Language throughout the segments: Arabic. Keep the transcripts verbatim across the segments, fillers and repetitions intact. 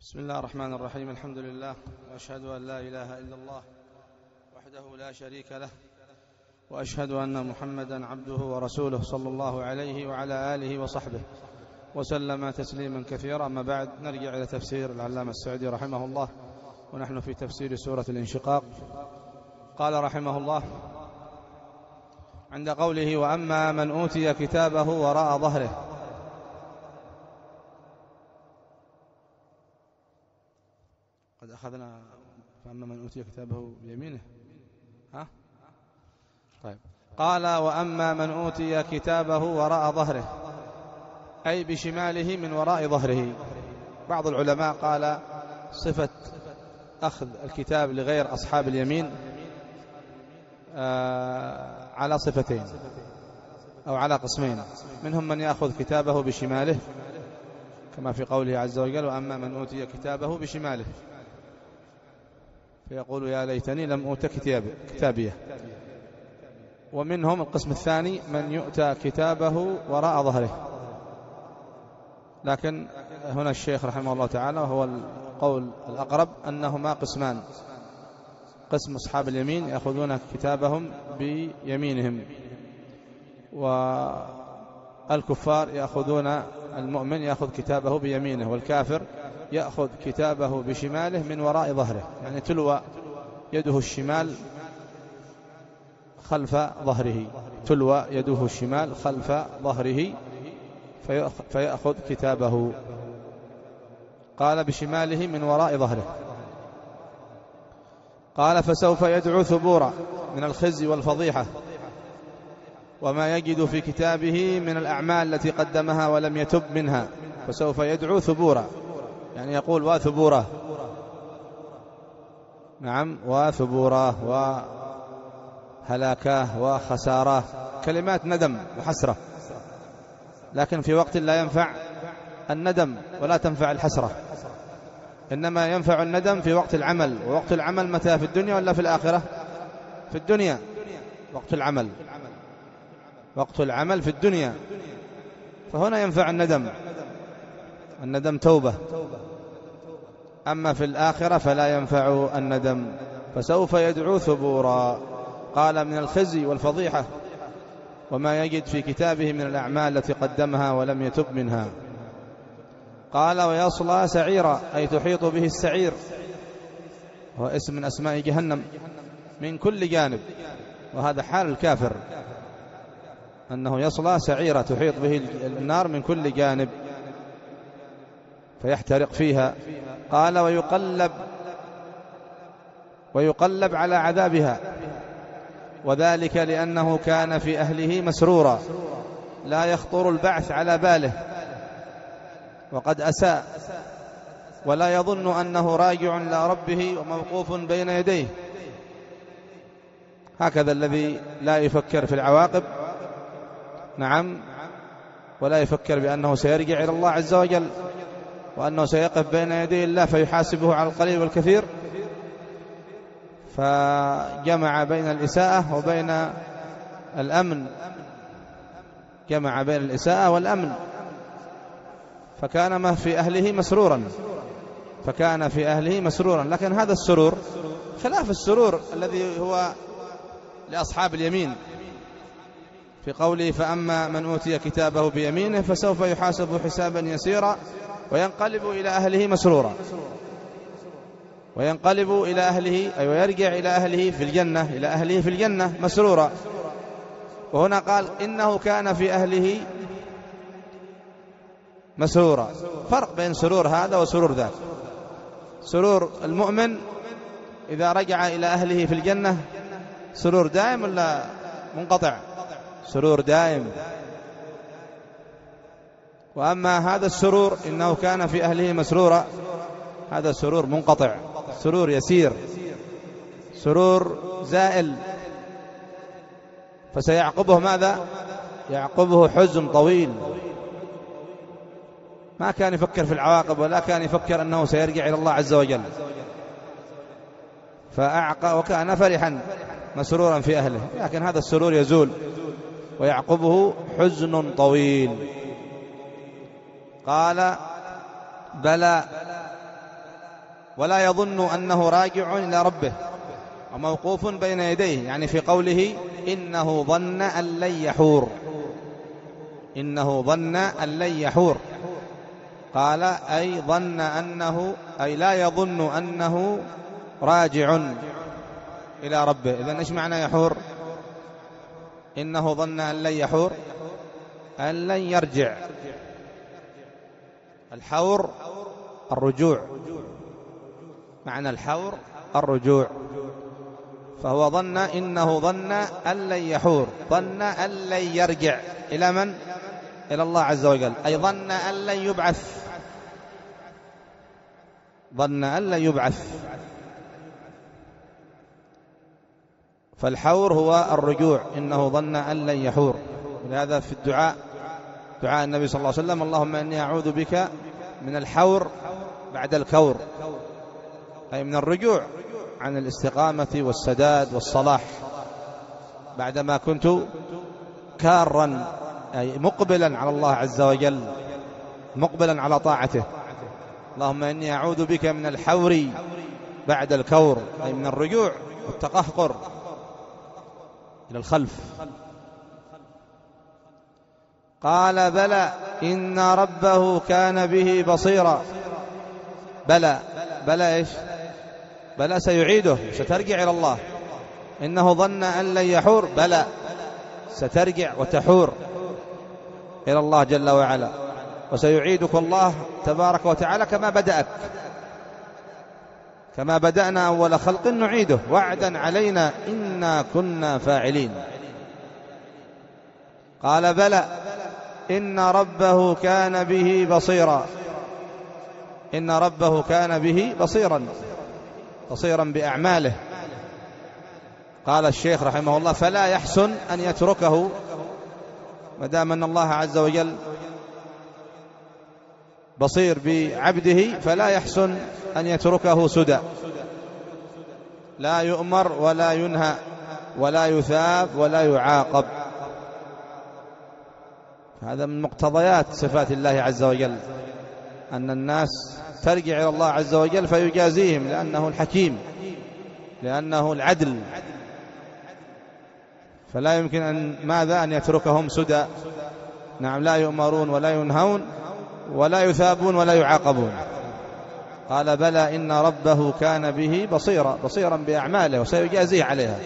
بسم الله الرحمن الرحيم. الحمد لله وأشهد أن لا إله إلا الله وحده لا شريك له، وأشهد أن محمدا عبده ورسوله صلى الله عليه وعلى آله وصحبه وسلم تسليما كثيرا. أما بعد، نرجع إلى تفسير العلامة السعدي رحمه الله، ونحن في تفسير سورة الانشقاق. قال رحمه الله عند قوله: وأما من أوتي كتابه وراء ظهره. قد أخذنا فأما من أوتي كتابه بيمينه. ها؟ طيب. قال: وأما من أوتي كتابه وراء ظهره، أي بشماله من وراء ظهره. بعض العلماء قال صفة أخذ الكتاب لغير أصحاب اليمين آه على صفتين أو على قسمين. منهم من يأخذ كتابه بشماله كما في قوله عز وجل: وأما من أوتي كتابه بشماله فيقول يا ليتني لم أوت كتابيه. ومنهم القسم الثاني من يؤتى كتابه وراء ظهره. لكن هنا الشيخ رحمه الله تعالى وهو القول الأقرب أنهما قسمان: قسم أصحاب اليمين يأخذون كتابهم بيمينهم، والكفار يأخذون المؤمن يأخذ كتابه بيمينه، والكافر يأخذ كتابه بشماله من وراء ظهره، يعني تلوى يده الشمال خلف ظهره، تلوى يده الشمال خلف ظهره فيأخذ كتابه. قال بشماله من وراء ظهره. قال: فسوف يدعو ثبورا من الخزي والفضيحة وما يجد في كتابه من الأعمال التي قدمها ولم يتب منها. فسوف يدعو ثبورا، يعني يقول وثبورا، نعم، وثبورا وهلاكاه وخساراه، كلمات ندم وحسرة، لكن في وقت لا ينفع الندم ولا تنفع الحسرة، إنما ينفع الندم في وقت العمل. ووقت العمل متى؟ في الدنيا ولا في الآخرة؟ في الدنيا. وقت العمل وقت العمل في الدنيا، فهنا ينفع الندم، الندم توبة. أما في الآخرة فلا ينفع الندم. فسوف يدعو ثبورا. قال: من الخزي والفضيحة وما يجد في كتابه من الأعمال التي قدمها ولم يتب منها. قال: ويصلى سعيرا، أي تحيط به السعير، هو اسم من أسماء جهنم، من كل جانب. وهذا حال الكافر، أنه يصلى سعيرا تحيط به النار من كل جانب فيحترق فيها. قال: ويقلب ويقلب على عذابها، وذلك لأنه كان في أهله مسرورا، لا يخطر البعث على باله، وقد أساء، ولا يظن أنه راجع إلى ربه وموقوف بين يديه. هكذا الذي لا يفكر في العواقب، نعم، ولا يفكر بأنه سيرجع إلى الله عز وجل، وأنه سيقف بين يدي الله فيحاسبه على القليل والكثير، فجمع بين الإساءة وبين الأمن، جمع بين الإساءة والأمن، فكان ما في أهله مسرورا فكان في أهله مسرورا لكن هذا السرور خلاف السرور الذي هو لأصحاب اليمين في قوله: فأما من أوتي كتابه بيمينه فسوف يحاسب حسابا يسيرا وينقلب إلى أهله مسرورا. وينقلب إلى أهله أي ويرجع إلى أهله في الجنة إلى أهله في الجنة مسرورا. وهنا قال: إنه كان في أهله مسرورا. فرق بين سرور هذا وسرور ذاك. سرور المؤمن إذا رجع إلى أهله في الجنة سرور دائم ولا منقطع؟ سرور دائم. وأما هذا السرور إنه كان في أهله مسرورا، هذا سرور منقطع، سرور يسير، سرور زائل، فسيعقبه ماذا؟ يعقبه حزن طويل. ما كان يفكر في العواقب ولا كان يفكر أنه سيرجع إلى الله عز وجل، فأعقى وكان فرحا مسرورا في أهله، لكن هذا السرور يزول ويعقبه حزن طويل. قال: بلى ولا يظن أنه راجع إلى ربه وموقوف بين يديه، يعني في قوله إنه ظن أن لن يحور، إنه ظن أن لن يحور، قال أي ظن أنه، أي لا يظن أنه راجع إلى ربه. إذن إيش معنى يحور؟ إنه ظن أن لن يحور، أن لن يرجع. الحور الرجوع، معنى الحور الرجوع. فهو ظن، إنه ظن أن لن يحور، ظن أن لن يرجع إلى من؟ إلى الله عز وجل، أي ظن أن لن يبعث، ظن أن لن يبعث. فالحور هو الرجوع، إنه ظن أن لن يحور. ولهذا في الدعاء، دعاء النبي صلى الله عليه وسلم: اللهم إني أعوذ بك من الحور بعد الكور، أي من الرجوع عن الاستقامة والسداد والصلاح بعدما كنت كارا، أي مقبلا على الله عز وجل، مقبلا على طاعته. اللهم إني أعوذ بك من الحور بعد الكور، أي من الرجوع والتقهقر إلى الخلف. قال بلى إن ربه كان به بصيرا. بلى، بلى إيش؟ بلى سيعيده، سترجع إلى الله. إنه ظن أن لن يحور، بلى سترجع وتحور إلى الله جل وعلا، وسيعيدك الله تبارك وتعالى كما بدأك، كما بدأنا أول خلق نعيده وعدا علينا إنا كنا فاعلين. قال بلى إن ربه كان به بصيرا. إن ربه كان به بصيرا، بصيرا بأعماله. قال الشيخ رحمه الله: فلا يحسن أن يتركه، ما دام أن الله عز وجل بصير بعبده، فلا يحسن أن يتركه سدى، لا يؤمر ولا ينهى ولا يثاب ولا يعاقب. هذا من مقتضيات صفات الله عز وجل، أن الناس ترجع إلى الله عز وجل فيجازيهم، لأنه الحكيم، لأنه العدل. فلا يمكن أن ماذا أن يتركهم سدى. نعم، لا يؤمرون ولا ينهون ولا يثابون ولا يعاقبون. قال بلى إن ربه كان به بصيرا، بصيرا بأعماله وسيجازيه عليها.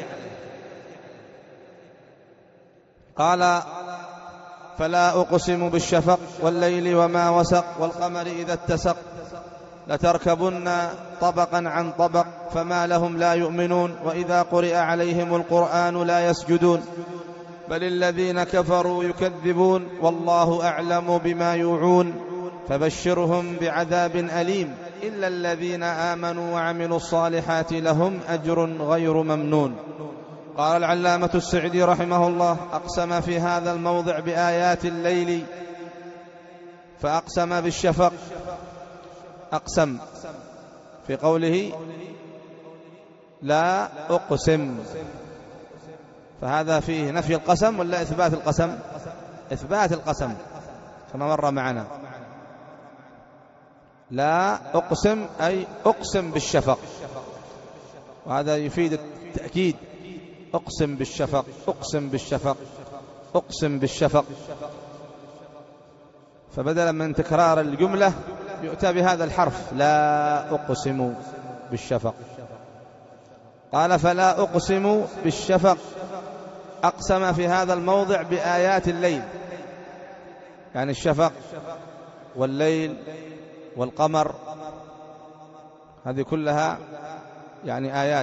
قال: فلا أقسم بالشفق والليل وما وسق والقمر إذا اتسق لتركبن طبقا عن طبق فما لهم لا يؤمنون وإذا قرئ عليهم القرآن لا يسجدون بل الذين كفروا يكذبون والله أعلم بما يوعون فبشرهم بعذاب أليم إلا الذين آمنوا وعملوا الصالحات لهم أجر غير ممنون. قال العلامة السعدي رحمه الله: أقسم في هذا الموضع بآيات الليل فأقسم بالشفق. أقسم في قوله لا أقسم، فهذا فيه نفي القسم ولا إثبات القسم؟ إثبات القسم كما مر معنا. لا أقسم أي أقسم بالشفق، وهذا يفيد التأكيد. أقسم بالشفق، أقسم بالشفق، أقسم بالشفق. فبدلا من تكرار الجملة يؤتى بهذا الحرف: لا أقسم بالشفق. قال: فلا أقسم بالشفق. أقسم في هذا الموضع بآيات الليل، يعني الشفق والليل والقمر، هذه كلها يعني آيات،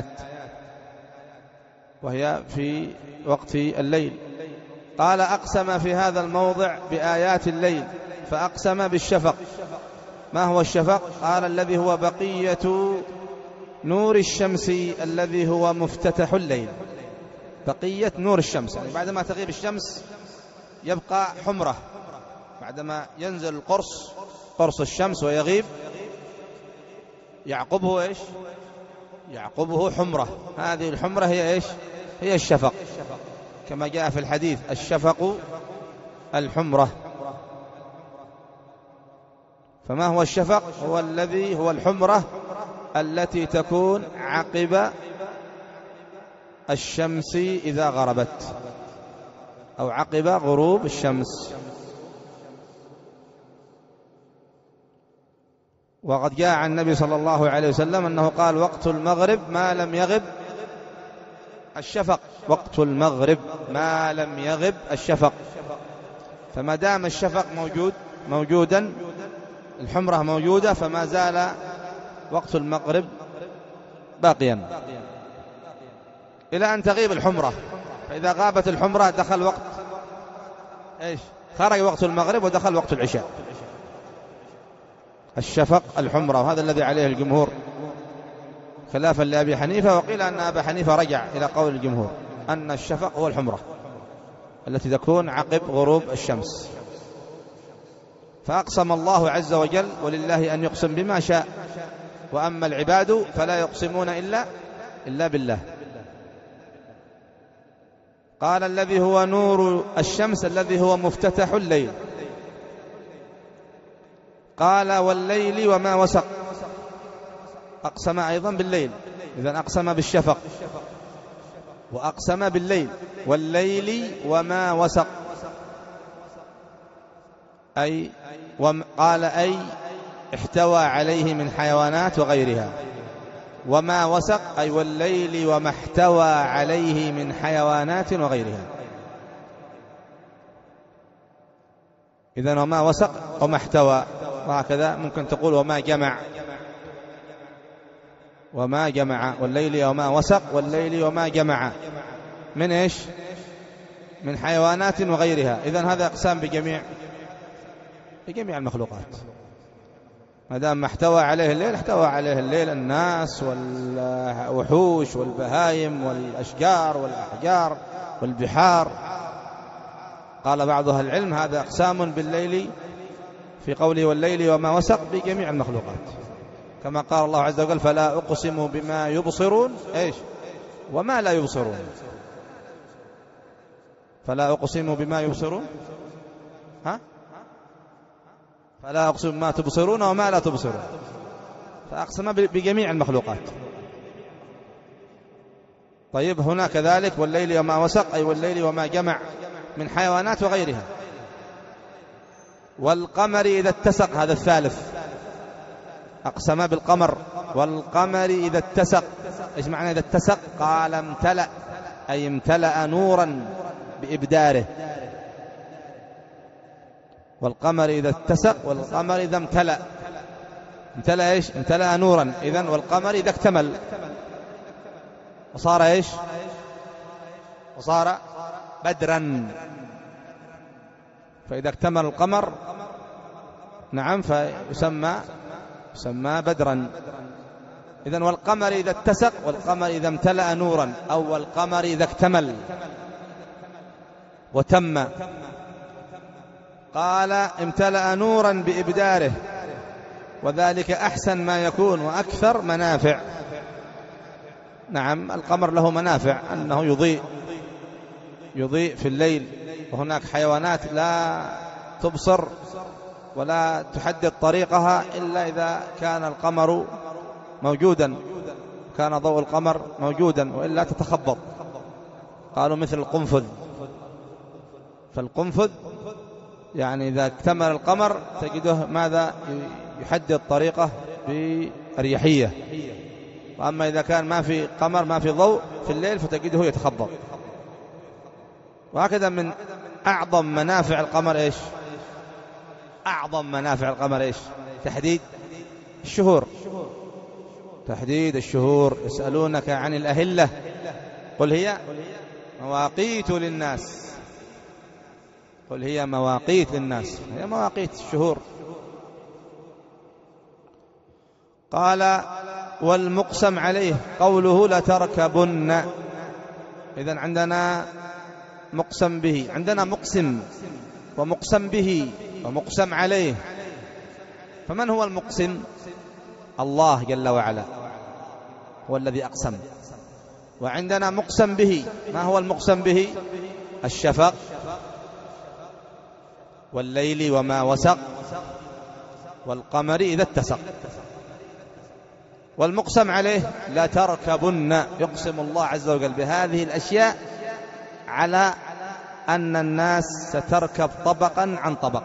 وهي في وقت الليل. قال: أقسم في هذا الموضع بآيات الليل فأقسم بالشفق. ما هو الشفق؟ قال: الذي هو بقية نور الشمس الذي هو مفتتح الليل. بقية نور الشمس، يعني بعدما تغيب الشمس يبقى حمرة، بعدما ينزل القرص، قرص الشمس ويغيب، يعقبه إيش؟ يعقبه حمرة. هذه الحمرة هي إيش؟ هي الشفق، كما جاء في الحديث: الشفق الحمرة. فما هو الشفق؟ هو الذي هو الحمرة التي تكون عقب الشمس إذا غربت، أو عقب غروب الشمس. وقد جاء عن النبي صلى الله عليه وسلم أنه قال: وقت المغرب ما لم يغب الشفق، وقت المغرب ما لم يغب الشفق. فما دام الشفق موجود موجودا، الحمرة موجودة، فما زال وقت المغرب باقيا إلى أن تغيب الحمرة. فإذا غابت الحمرة دخل وقت إيش؟ خرج وقت المغرب ودخل وقت العشاء. الشفق الحمرة، وهذا الذي عليه الجمهور خلافا لأبي حنيفة. وقيل أن أبا حنيفة رجع إلى قول الجمهور أن الشفق هو الحمرة التي تكون عقب غروب الشمس. فأقسم الله عز وجل، ولله أن يقسم بما شاء، وأما العباد فلا يقسمون إلا إلا بالله. قال: الذي هو نور الشمس الذي هو مفتتح الليل. قال: والليل وما وسق. أقسم أيضا بالليل، إذن أقسم بالشفق وأقسم بالليل. والليل وما وسق، أي قال أي احتوى عليه من حيوانات وغيرها. وما وسق أي والليل وما احتوى عليه من حيوانات وغيرها. إذن وما وسق وما احتوى، وهكذا ممكن تقول وما جمع، وما جمع. والليل وما وسق، والليل وما جمع من إيش؟ من حيوانات وغيرها. إذن هذا أقسام بجميع بجميع المخلوقات. ما دام ما احتوى عليه الليل، احتوى عليه الليل الناس والوحوش والبهايم والأشجار والأحجار والبحار. قال بعض أهل العلم هذا أقسام بالليل في قوله والليل وما وسق بجميع المخلوقات، كما قال الله عز وجل: فلا أقسم بما يبصرون إيش وما لا يبصرون. فلا أقسم بما يبصرون، ها فلا أقسم بما تبصرون وما لا تبصرون. فأقسم بجميع المخلوقات. طيب، هنا كذلك والليل وما وسق أي والليل وما جمع من حيوانات وغيرها. والقمر إذا اتسق، هذا الثالث، أقسم بالقمر. والقمر إذا اتسق، إيش معنى إذا اتسق؟ قال امتلأ، أي امتلأ نورا بإبداره. والقمر إذا اتسق، والقمر إذا امتلأ. امتلأ إيش؟ امتلأ نورا. إذن والقمر إذا اكتمل وصار إيش؟ وصار بدرا. فإذا اكتمل القمر، نعم، فيسمى يسمى بدرا. إذن والقمر إذا اتسق، والقمر إذا امتلأ نورا، أو والقمر إذا اكتمل وتم. قال امتلأ نورا بإبداره، وذلك أحسن ما يكون وأكثر منافع. نعم، القمر له منافع، أنه يضيء يضيء في الليل، وهناك حيوانات لا تبصر ولا تحدد طريقها إلا إذا كان القمر موجودا، كان ضوء القمر موجودا، وإلا تتخبط. قالوا مثل القنفذ. فالقنفذ يعني إذا اكتمل القمر تجده ماذا؟ يحدد طريقه بأريحية. وأما إذا كان ما في قمر، ما في ضوء في الليل، فتجده يتخبط. وهكذا من أعظم منافع القمر إيش؟ أعظم منافع القمر إيش؟ تحديد الشهور. تحديد الشهور. يسألونك عن الأهلة، قل هي مواقيت للناس. قل هي مواقيت للناس، هي مواقيت الشهور. قال: والمقسم عليه قوله لتركبن. إذن عندنا مقسم به، عندنا مقسم ومقسم به ومقسم عليه. فمن هو المقسم؟ الله جل وعلا هو الذي أقسم. وعندنا مقسم به. ما هو المقسم به؟ الشفق، والليل وما وسق، والقمر إذا اتسق. والمقسم عليه لتركبن، يقسم الله عز وجل بهذه الأشياء على أن الناس ستركب طبقا عن طبق،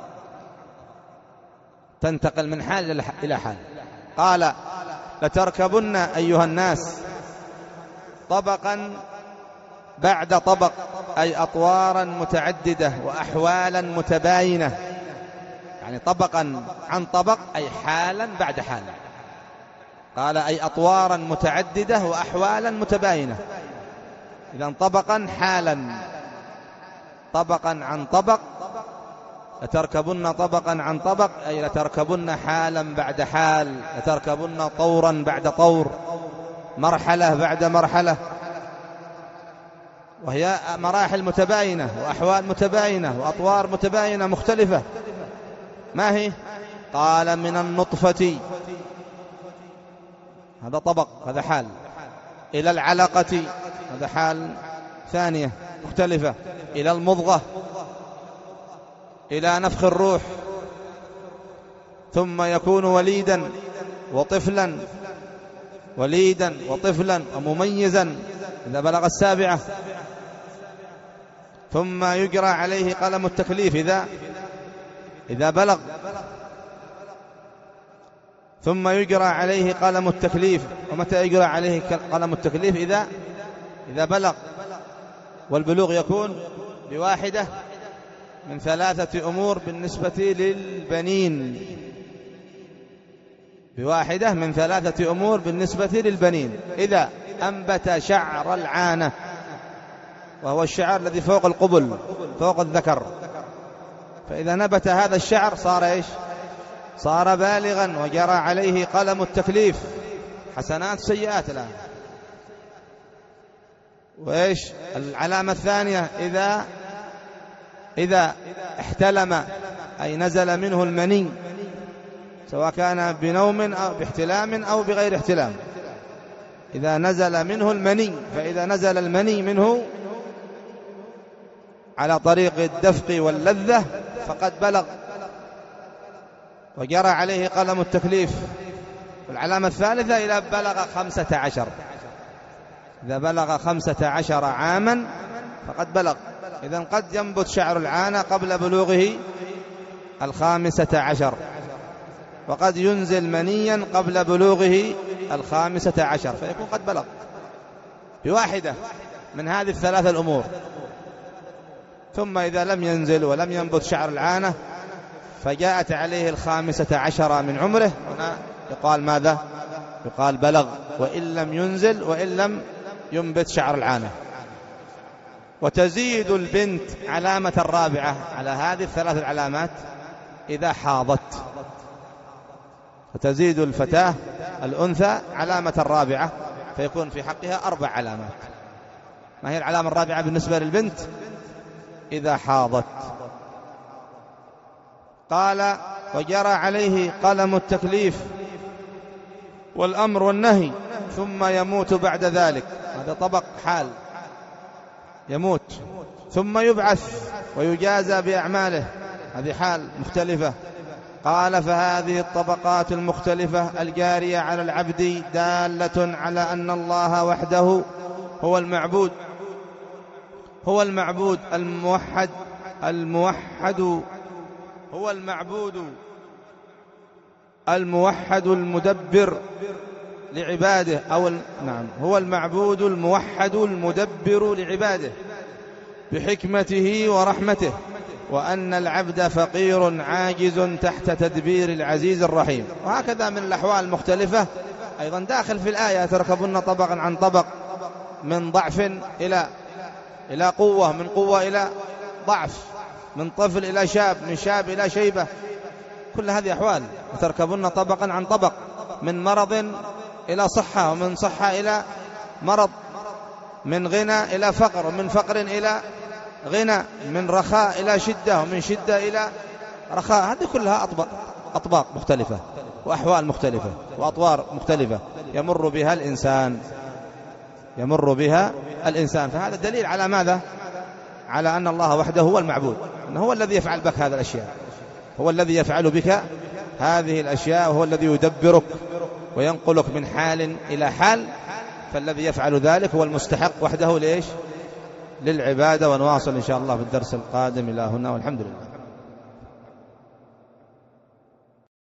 تنتقل من حال إلى حال. قال لتركبن أيها الناس طبقا بعد طبق، أي أطوارا متعددة وأحوالا متباينة، يعني طبقا عن طبق أي حالا بعد حال. قال أي أطوارا متعددة وأحوالا متباينة، إذن طبقا حالا، طبقا عن طبق. لتركبن طبقا عن طبق أي لتركبن حالا بعد حال، لتركبن طورا بعد طور، مرحلة بعد مرحلة، وهي مراحل متباينة وأحوال متباينة وأطوار متباينة مختلفة. ما هي؟ قال من النطفة، هذا طبق، هذا حال، إلى العلقة، هذا حال ثانية مختلفة، إلى المضغة، إلى نفخ الروح، ثم يكون وليدا وطفلا، وليدا وطفلا ومميزا إذا بلغ السابعة، ثم يجرى عليه قلم التكليف إذا إذا بلغ، ثم يجرى عليه قلم التكليف. ومتى يجرى عليه قلم التكليف؟ إذا إذا بلغ. والبلوغ يكون بواحدة من ثلاثة أمور بالنسبة للبنين، بواحدة من ثلاثة أمور بالنسبة للبنين: إذا أنبت شعر العانة، وهو الشعر الذي فوق القبل فوق الذكر، فإذا نبت هذا الشعر صار إيش؟ صار بالغا وجرى عليه قلم التكليف، حسنات سيئات الآن. وإيش العلامة الثانية؟ إذا إذا احتلم، أي نزل منه المني، سواء كان بنوم أو باحتلام أو بغير احتلام. إذا نزل منه المني، فإذا نزل المني منه على طريق الدفق واللذة فقد بلغ وجرى عليه قلم التكليف. والعلامة الثالثة: إذا بلغ خمسة عشر، إذا بلغ خمسة عشر عاما فقد بلغ. إذن قد ينبت شعر العانة قبل بلوغه الخامسة عشر، وقد ينزل منيا قبل بلوغه الخامسة عشر، فيكون قد بلغ بواحدة من هذه الثلاثة الأمور. ثم إذا لم ينزل ولم ينبت شعر العانة فجاءت عليه الخامسة عشر من عمره، هنا يقال ماذا؟ يقال بلغ، وإن لم ينزل وإن لم ينبت شعر العانة. وتزيد البنت علامة الرابعة على هذه الثلاث العلامات إذا حاضت، وتزيد الفتاة الأنثى علامة الرابعة، فيكون في حقها أربع علامات. ما هي العلامة الرابعة بالنسبة للبنت؟ إذا حاضت. قال: وجرى عليه قلم التكليف والأمر والنهي، ثم يموت بعد ذلك. هذا طبق حال، يموت ثم يبعث ويجازى بأعماله، هذه حال مختلفة. قال: فهذه الطبقات المختلفة الجارية على العبد دالة على أن الله وحده هو المعبود، هو المعبود الموحد، الموحد هو المعبود الموحد المدبر لعباده، أو نعم هو المعبود الموحد المدبر لعباده بحكمته ورحمته، وأن العبد فقير عاجز تحت تدبير العزيز الرحيم. وهكذا من الأحوال المختلفة أيضا داخل في الآية: تركبن طبقا عن طبق، من ضعف إلى إلى قوة، من قوة إلى ضعف، من طفل إلى شاب، من شاب إلى شيبة، كل هذه أحوال. وتركبن طبقا عن طبق، من مرض إلى صحة، ومن صحة إلى مرض، من غنى إلى فقر، ومن فقر إلى غنى، من رخاء إلى شدة، ومن شدة إلى رخاء. هذه كلها أطباق أطباق مختلفة وأحوال مختلفة وأطوار مختلفة يمر بها الإنسان يمر بها الإنسان فهذا دليل على ماذا؟ على أن الله وحده هو المعبود، أنه هو الذي يفعل بك هذه الأشياء، هو الذي يفعل بك هذه الأشياء، وهو الذي يدبرك وينقلك من حال إلى حال، فالذي يفعل ذلك هو المستحق وحده ليش؟ للعبادة. ونواصل إن شاء الله في الدرس القادم. إلى هنا والحمد لله.